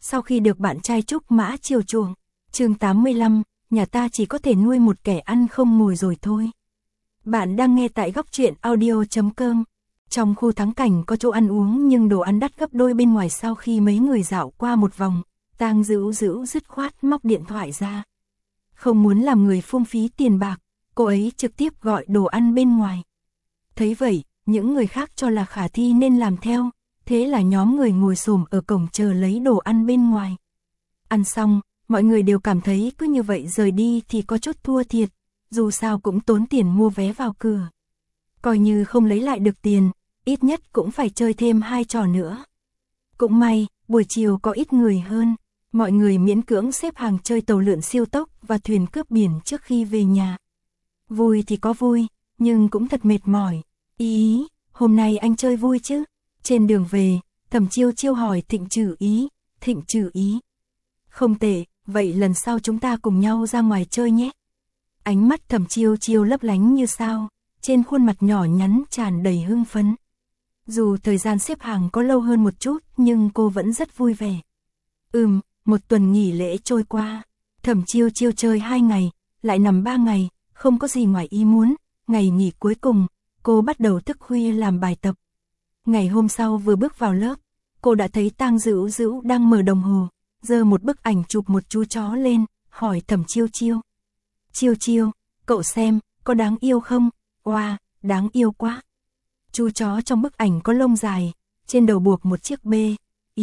sau khi được bạn trai Trúc Mã chiều chuộng. Chương 85, nhà ta chỉ có thể nuôi một kẻ ăn không ngồi rồi thôi. Bạn đang nghe tại góc truyện audio.com. Trong khu thắng cảnh có chỗ ăn uống nhưng đồ ăn đắt gấp đôi bên ngoài. Sau khi mấy người dạo qua một vòng, Tang Dữu Dữu dứt khoát móc điện thoại ra. Không muốn làm người phung phí tiền bạc, cô ấy trực tiếp gọi đồ ăn bên ngoài. Thấy vậy, những người khác cho là khả thi nên làm theo, thế là nhóm người ngồi xổm ở cổng chờ lấy đồ ăn bên ngoài. Ăn xong, mọi người đều cảm thấy cứ như vậy rời đi thì có chút thua thiệt, dù sao cũng tốn tiền mua vé vào cửa. Coi như không lấy lại được tiền, ít nhất cũng phải chơi thêm 2 trò nữa. Cũng may, buổi chiều có ít người hơn, mọi người miễn cưỡng xếp hàng chơi tàu lượn siêu tốc và thuyền cướp biển trước khi về nhà. Vui thì có vui, nhưng cũng thật mệt mỏi. Ý, hôm nay anh chơi vui chứ? Trên đường về, Thẩm Chiêu Chiêu hỏi Thịnh Trừ Ý. Không tệ, vậy lần sau chúng ta cùng nhau ra ngoài chơi nhé. Ánh mắt Thẩm Chiêu Chiêu lấp lánh như sao, trên khuôn mặt nhỏ nhắn tràn đầy hưng phấn. Dù thời gian xếp hàng có lâu hơn một chút nhưng cô vẫn rất vui vẻ. Một tuần nghỉ lễ trôi qua, Thẩm Chiêu Chiêu chơi 2 ngày, lại nằm 3 ngày, không có gì ngoài ý muốn. Ngày nghỉ cuối cùng, cô bắt đầu thức khuya làm bài tập. Ngày hôm sau vừa bước vào lớp, cô đã thấy Tang Dữu Dữu đang mở đồng hồ, giơ một bức ảnh chụp một chú chó lên, hỏi Thẩm Chiêu Chiêu. Chiêu Chiêu, cậu xem, có đáng yêu không? Wow, đáng yêu quá. Chú chó trong bức ảnh có lông dài, trên đầu buộc một chiếc bê,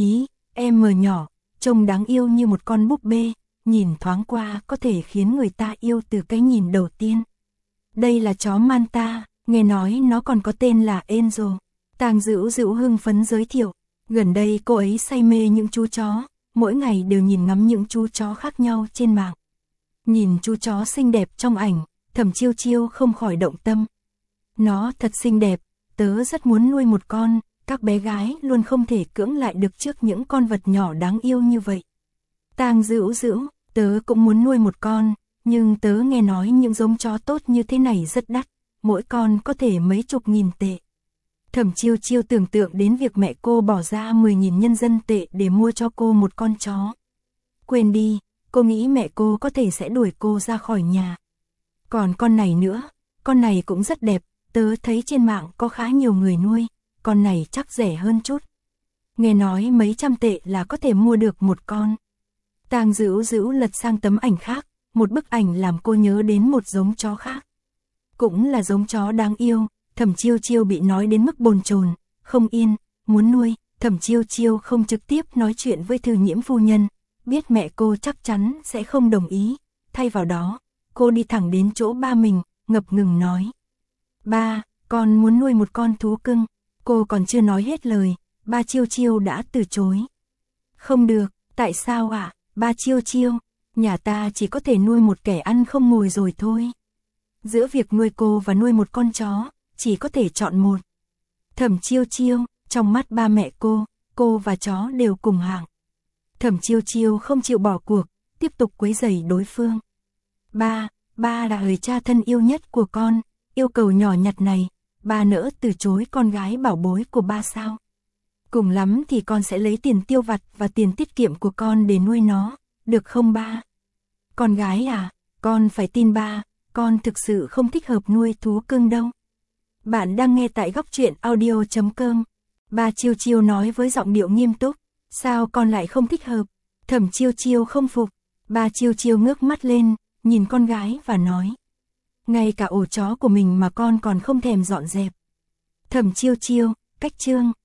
em nhỏ, trông đáng yêu như một con búp bê, nhìn thoáng qua có thể khiến người ta yêu từ cái nhìn đầu tiên. Đây là chó Manta, nghe nói nó còn có tên là Angel. Tang Dữu Dữu hưng phấn giới thiệu, gần đây cô ấy say mê những chú chó, mỗi ngày đều nhìn ngắm những chú chó khác nhau trên mạng. Nhìn chú chó xinh đẹp trong ảnh, Thẩm Chiêu Chiêu không khỏi động tâm. Nó thật xinh đẹp, tớ rất muốn nuôi một con, các bé gái luôn không thể cưỡng lại được trước những con vật nhỏ đáng yêu như vậy. Tang Dữu Dữu, tớ cũng muốn nuôi một con, nhưng tớ nghe nói những giống chó tốt như thế này rất đắt, mỗi con có thể mấy chục nghìn tệ. Thẩm Chiêu Chiêu tưởng tượng đến việc mẹ cô bỏ ra 10.000 nhân dân tệ để mua cho cô một con chó. Quên đi, cô nghĩ mẹ cô có thể sẽ đuổi cô ra khỏi nhà. Còn con này nữa, con này cũng rất đẹp, tớ thấy trên mạng có khá nhiều người nuôi, con này chắc rẻ hơn chút. Nghe nói mấy trăm tệ là có thể mua được một con. Tang Dữu Dữu lật sang tấm ảnh khác, một bức ảnh làm cô nhớ đến một giống chó khác. Cũng là giống chó đáng yêu. Thẩm Chiêu Chiêu bị nói đến mức bồn chồn, không yên, muốn nuôi. Thẩm Chiêu Chiêu không trực tiếp nói chuyện với Thư Nhiễm phu nhân, biết mẹ cô chắc chắn sẽ không đồng ý. Thay vào đó, cô đi thẳng đến chỗ ba mình, ngập ngừng nói. Ba, con muốn nuôi một con thú cưng. Cô còn chưa nói hết lời, ba Chiêu Chiêu đã từ chối. Không được, tại sao ạ? Ba Chiêu Chiêu, nhà ta chỉ có thể nuôi một kẻ ăn không ngồi rồi thôi. Giữa việc nuôi cô và nuôi một con chó, chỉ có thể chọn một. Thẩm Chiêu Chiêu, trong mắt ba mẹ cô và chó đều cùng hạng. Thẩm Chiêu Chiêu không chịu bỏ cuộc, tiếp tục quấy rầy đối phương. Ba là người cha thân yêu nhất của con, yêu cầu nhỏ nhặt này, ba nỡ từ chối con gái bảo bối của ba sao? Cùng lắm thì con sẽ lấy tiền tiêu vặt và tiền tiết kiệm của con để nuôi nó, được không ba? Con gái à, con phải tin ba, con thực sự không thích hợp nuôi thú cưng đâu. Bạn đang nghe tại góc truyện audio.com. Ba Chiêu Chiêu nói với giọng điệu nghiêm túc. Sao con lại không thích hợp? Thẩm Chiêu Chiêu không phục. Ba Chiêu Chiêu ngước mắt lên, nhìn con gái và nói. Ngay cả ổ chó của mình mà con còn không thèm dọn dẹp. Thẩm Chiêu Chiêu, cách chương.